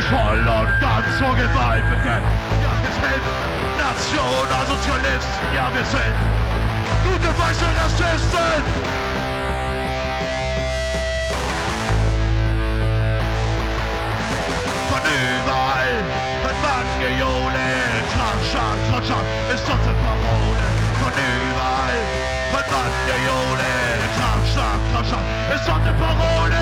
voll und ganz zur Gewalt bekennt. Ja, wir sind Nationalsozialisten, ja, wir sind gute weiße Rassisten. Von überall wird man gejohlt. Klatschak, ist unsere Parole. Von überall wird man gejohlt. Klatschak, ist unsere Parole.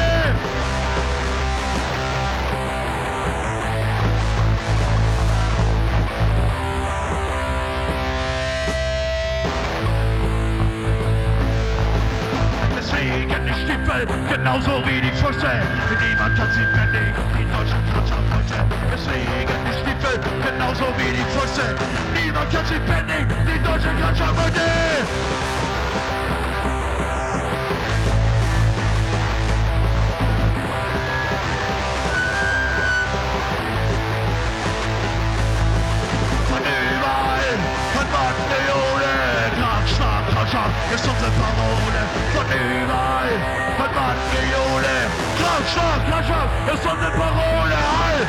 Deswegen die Stiefel, genauso wie die Füße. Niemand kann sie bändigen, die deutschen Klatscherleute. Deswegen die Stiefel, genauso wie die Füße. Niemand kann sie bändigen, die deutschen Klatscherleute. Von überall hört man Leone. Klatschak, ist unsere Parole. Von überall hört man Gejohle. Klatschak, ist unsere Parole. Halt!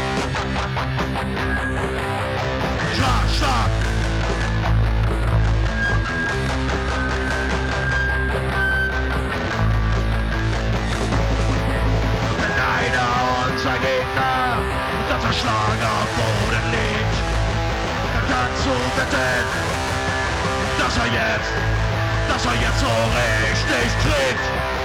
Klatschak! Wenn einer unser Gegner das erschlagen am Boden liegt, dann kannst du wetten, dass er jetzt so richtig kriegt.